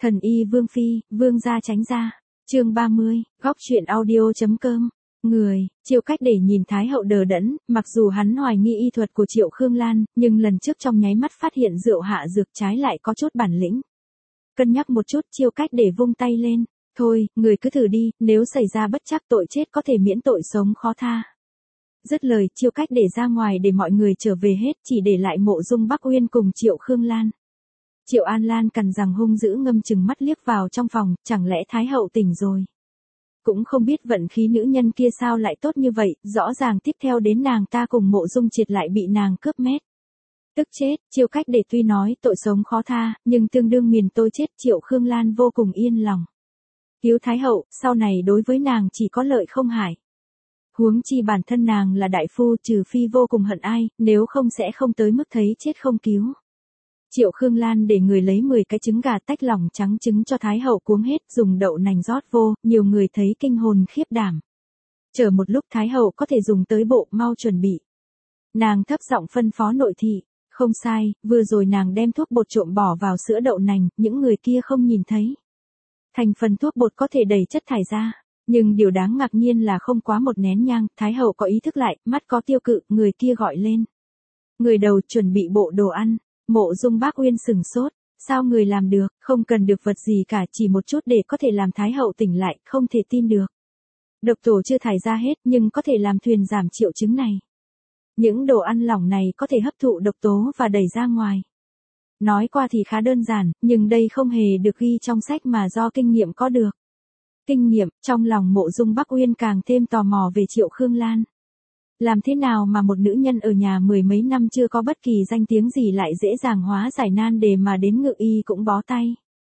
Thần y Vương Phi, Vương gia tránh ra. Chương 30, góc truyện audio.com. Người, Triệu Cách để nhìn Thái hậu đờ đẫn, mặc dù hắn hoài nghi y thuật của Triệu Khương Lan, nhưng lần trước trong nháy mắt phát hiện rượu hạ dược trái lại có chút bản lĩnh. Cân nhắc một chút, Triệu Cách để vung tay lên, thôi, người cứ thử đi, nếu xảy ra bất trắc tội chết có thể miễn tội sống khó tha. Dứt lời, Triệu Cách để ra ngoài để mọi người trở về hết, chỉ để lại Mộ Dung Bắc Uyên cùng Triệu Khương Lan. Triệu An Lan cằn rằng hung dữ ngâm chừng mắt liếc vào trong phòng, chẳng lẽ Thái hậu tỉnh rồi. Cũng không biết vận khí nữ nhân kia sao lại tốt như vậy, rõ ràng tiếp theo đến nàng ta cùng Mộ Dung Triệt lại bị nàng cướp mét. Tức chết, Triệu Cách để tuy nói tội sống khó tha, nhưng tương đương miền tôi chết. Triệu Khương Lan vô cùng yên lòng. Cứu Thái hậu, sau này đối với nàng chỉ có lợi không hại. Huống chi bản thân nàng là đại phu, trừ phi vô cùng hận ai, nếu không sẽ không tới mức thấy chết không cứu. Triệu Khương Lan để người lấy 10 cái trứng gà tách lòng trắng trứng cho Thái hậu cuống hết, dùng đậu nành rót vô, nhiều người thấy kinh hồn khiếp đảm. Chờ một lúc Thái hậu có thể dùng tới bộ, mau chuẩn bị. Nàng thấp giọng phân phó nội thị, không sai, vừa rồi nàng đem thuốc bột trộm bỏ vào sữa đậu nành, những người kia không nhìn thấy. Thành phần thuốc bột có thể đẩy chất thải ra, nhưng điều đáng ngạc nhiên là không quá một nén nhang, Thái hậu có ý thức lại, mắt có tiêu cự, người kia gọi lên. Người đầu chuẩn bị bộ đồ ăn. Mộ Dung Bắc Uyên sừng sốt, sao người làm được, không cần được vật gì cả, chỉ một chút để có thể làm Thái hậu tỉnh lại, không thể tin được. Độc tổ chưa thải ra hết nhưng có thể làm thuyền giảm triệu chứng này. Những đồ ăn lỏng này có thể hấp thụ độc tố và đẩy ra ngoài. Nói qua thì khá đơn giản, nhưng đây không hề được ghi trong sách mà do kinh nghiệm có được. Kinh nghiệm, trong lòng Mộ Dung Bắc Uyên càng thêm tò mò về Triệu Khương Lan. Làm thế nào mà một nữ nhân ở nhà 10 mấy năm chưa có bất kỳ danh tiếng gì lại dễ dàng hóa giải nan đề mà đến ngự y cũng bó tay.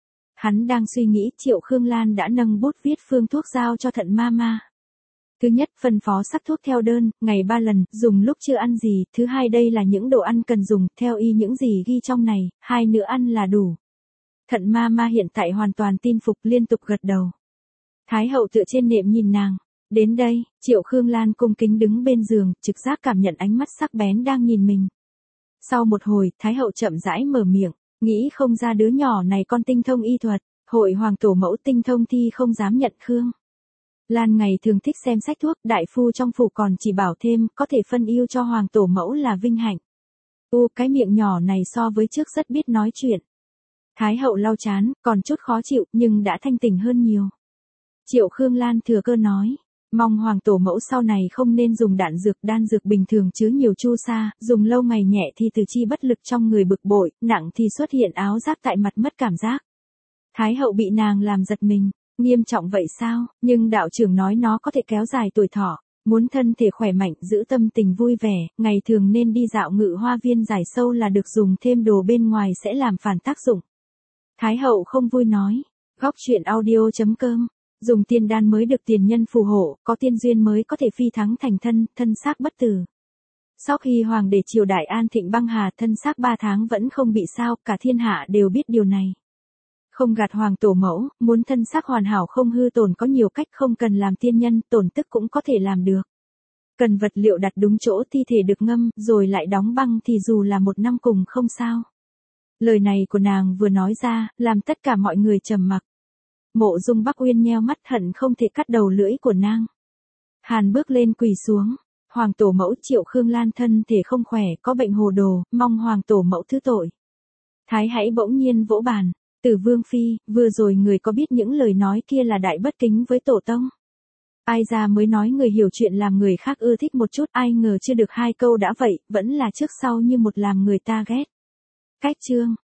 Hắn đang suy nghĩ, Triệu Khương Lan đã nâng bút viết phương thuốc giao cho Thận Mama. Thứ nhất, phân phó sắc thuốc theo đơn, ngày 3 lần, dùng lúc chưa ăn gì. Thứ hai, đây là những đồ ăn cần dùng, theo y những gì ghi trong này, 2 nữa ăn là đủ. Thận Mama hiện tại hoàn toàn tin phục, liên tục gật đầu. Thái hậu tựa trên nệm nhìn nàng. Đến đây, Triệu Khương Lan cung kính đứng bên giường, trực giác cảm nhận ánh mắt sắc bén đang nhìn mình. Sau một hồi, Thái hậu chậm rãi mở miệng, nghĩ không ra đứa nhỏ này con tinh thông y thuật, hội hoàng tổ mẫu tinh thông thi không dám nhận Khương Lan ngày thường thích xem sách thuốc, đại phu trong phủ còn chỉ bảo thêm, có thể phân ưu cho hoàng tổ mẫu là vinh hạnh. Cái miệng nhỏ này so với trước rất biết nói chuyện. Thái hậu lau chán, còn chút khó chịu, nhưng đã thanh tỉnh hơn nhiều. Triệu Khương Lan thừa cơ nói. Mong hoàng tổ mẫu sau này không nên dùng đan dược bình thường chứa nhiều chu sa, dùng lâu ngày nhẹ thì từ chi bất lực trong người bực bội, nặng thì xuất hiện áo giáp tại mặt mất cảm giác. Thái hậu bị nàng làm giật mình, nghiêm trọng vậy sao, nhưng đạo trưởng nói nó có thể kéo dài tuổi thọ, muốn thân thể khỏe mạnh, giữ tâm tình vui vẻ, ngày thường nên đi dạo ngự hoa viên giải sâu là được, dùng thêm đồ bên ngoài sẽ làm phản tác dụng. Thái hậu không vui nói, góc truyện audio.com. Dùng tiên đan mới được tiền nhân phù hộ, có tiên duyên mới có thể phi thắng thành thân xác bất tử. Sau khi hoàng đế triều đại an thịnh băng hà, thân xác 3 tháng vẫn không bị sao, cả thiên hạ đều biết điều này. Không gạt hoàng tổ mẫu, muốn thân xác hoàn hảo không hư tổn có nhiều cách, không cần làm tiên nhân, tổn tức cũng có thể làm được. Cần vật liệu đặt đúng chỗ, thi thể được ngâm, rồi lại đóng băng thì dù là 1 năm cùng không sao. Lời này của nàng vừa nói ra, làm tất cả mọi người trầm mặc. Mộ Dung Bắc Uyên nheo mắt hận không thể cắt đầu lưỡi của nàng. Hàn bước lên quỳ xuống. Hoàng tổ mẫu, Triệu Khương Lan thân thể không khỏe, có bệnh hồ đồ, mong hoàng tổ mẫu thứ tội. Thái hãy bỗng nhiên vỗ bàn. Từ Vương Phi, vừa rồi người có biết những lời nói kia là đại bất kính với tổ tông. Ai ra mới nói người hiểu chuyện làm người khác ưa thích một chút, ai ngờ chưa được 2 câu đã vậy, vẫn là trước sau như một làm người ta ghét. Cách chương.